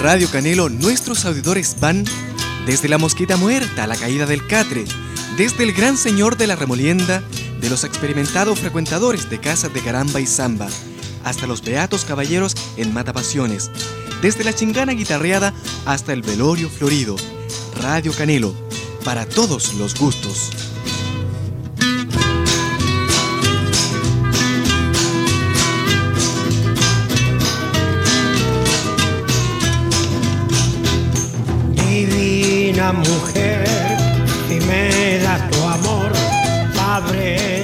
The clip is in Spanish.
Radio Canelo nuestros auditores van desde la Mosquita Muerta a la Caída del Catre, desde el Gran Señor de la Remolienda, de los experimentados frecuentadores de casas de caramba y samba, hasta los beatos caballeros en Matapasiones, desde la chingana guitarreada hasta el velorio florido. Radio Canelo, para todos los gustos. Divina mujer, si me das tu amor, abre